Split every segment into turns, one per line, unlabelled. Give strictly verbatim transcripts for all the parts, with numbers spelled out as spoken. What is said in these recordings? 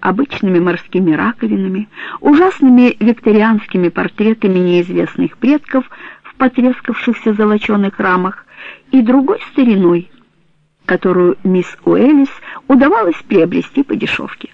обычными морскими раковинами, ужасными викторианскими портретами неизвестных предков в потрескавшихся золоченых рамах и другой стариной, которую мисс Уэллис удавалось приобрести по дешевке.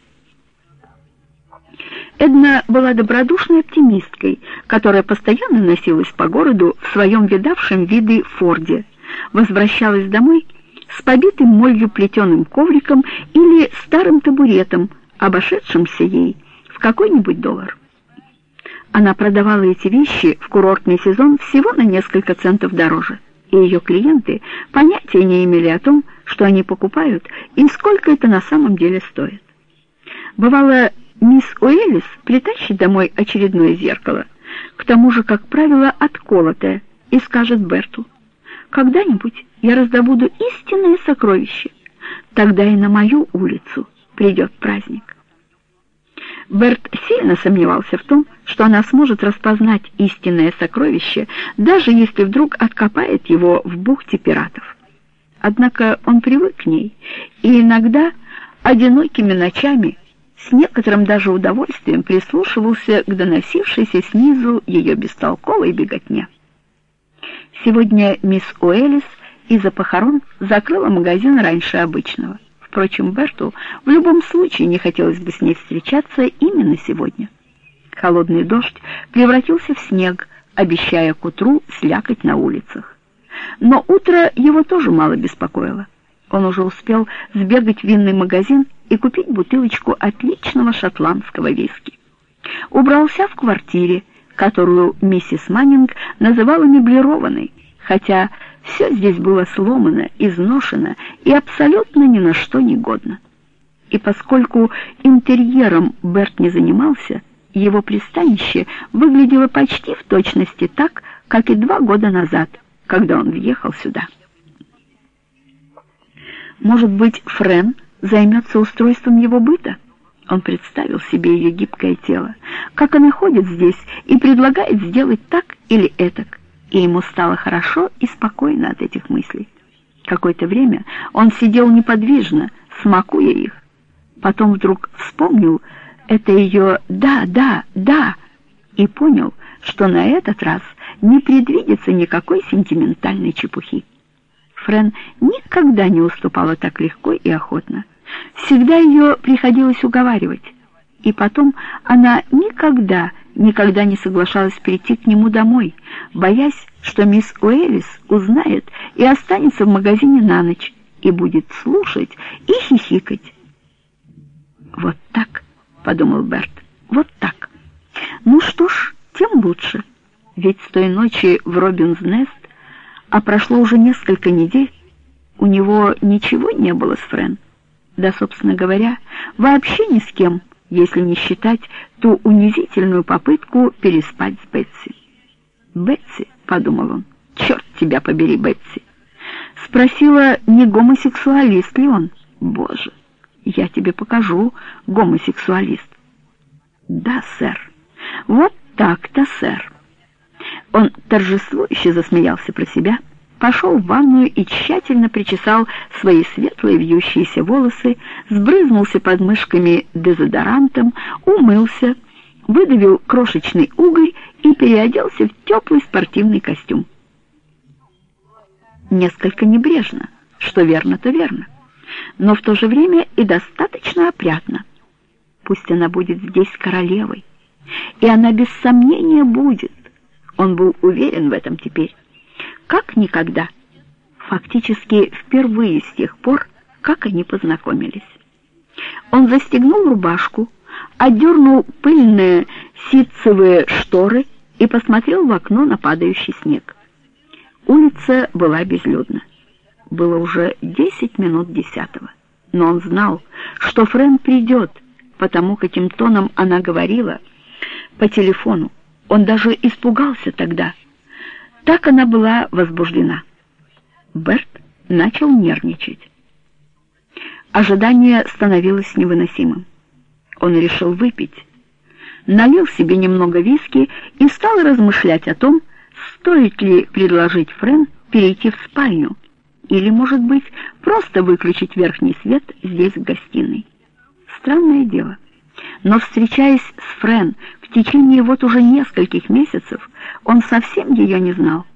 Эдна была добродушной оптимисткой, которая постоянно носилась по городу в своем видавшем виды форде, возвращалась домой с побитым молью плетеным ковриком или старым табуретом, обошедшимся ей в какой-нибудь доллар. Она продавала эти вещи в курортный сезон всего на несколько центов дороже, и ее клиенты понятия не имели о том, что они покупают и сколько это на самом деле стоит. Бывало, мисс Уэллис притащит домой очередное зеркало, к тому же, как правило, отколотое, и скажет Берту: «Когда-нибудь я раздобуду истинное сокровище, тогда и на мою улицу придет праздник». Берт сильно сомневался в том, что она сможет распознать истинное сокровище, даже если вдруг откопает его в бухте пиратов. Однако он привык к ней, и иногда одинокими ночами с некоторым даже удовольствием прислушивался к доносившейся снизу ее бестолковой беготне. Сегодня мисс Уэллис из-за похорон закрыла магазин раньше обычного. Впрочем, Берту в любом случае не хотелось бы с ней встречаться именно сегодня. Холодный дождь превратился в снег, обещая к утру слякоть на улицах. Но утро его тоже мало беспокоило. Он уже успел сбегать в винный магазин и купить бутылочку отличного шотландского виски. Убрался в квартире, которую миссис Маннинг называла меблированной, хотя все здесь было сломано, изношено и абсолютно ни на что не годно. И поскольку интерьером Берт не занимался, его пристанище выглядело почти в точности так, как и два года назад, когда он въехал сюда. Может быть, Френ займется устройством его быта? Он представил себе ее гибкое тело, как она ходит здесь и предлагает сделать так или этак, и ему стало хорошо и спокойно от этих мыслей. Какое-то время он сидел неподвижно, смакуя их. Потом вдруг вспомнил это ее «да, да, да» и понял, что на этот раз не предвидится никакой сентиментальной чепухи. Френ никогда не уступала так легко и охотно. Всегда ее приходилось уговаривать. И потом она никогда, никогда не соглашалась прийти к нему домой, боясь, что мисс Уэллис узнает и останется в магазине на ночь, и будет слушать и хихикать. «Вот так», — подумал Берт, — «вот так. Ну что ж, тем лучше. Ведь с той ночи в Робинс-Нест, а прошло уже несколько недель, у него ничего не было с Френ. Да, собственно говоря, вообще ни с кем, если не считать ту унизительную попытку переспать с Бетси. «Бетси», — подумал он, — «черт тебя побери, Бетси». Спросила, не гомосексуалист ли он. Боже, я тебе покажу, гомосексуалист. Да, сэр. Вот так-то, сэр. Он торжествующе засмеялся про себя, пошел в ванную и тщательно причесал свои светлые вьющиеся волосы, сбрызнулся под мышками дезодорантом, умылся, выдавил крошечный угорь и переоделся в теплый спортивный костюм. Несколько небрежно, что верно, то верно, но в то же время и достаточно опрятно. Пусть она будет здесь королевой, и она без сомнения будет. Он был уверен в этом теперь, как никогда, фактически впервые с тех пор, как они познакомились. Он застегнул рубашку, отдернул пыльные ситцевые шторы и посмотрел в окно на падающий снег. Улица была безлюдна. Было уже десять минут десятого, но он знал, что Френ придет, потому каким тоном она говорила по телефону. Он даже испугался тогда. Так она была возбуждена. Берт начал нервничать. Ожидание становилось невыносимым. Он решил выпить. Налил себе немного виски и стал размышлять о том, стоит ли предложить Френ перейти в спальню, или, может быть, просто выключить верхний свет здесь, в гостиной. Странное дело. Но, встречаясь с Френ в течение вот уже нескольких месяцев, он совсем ее не знал.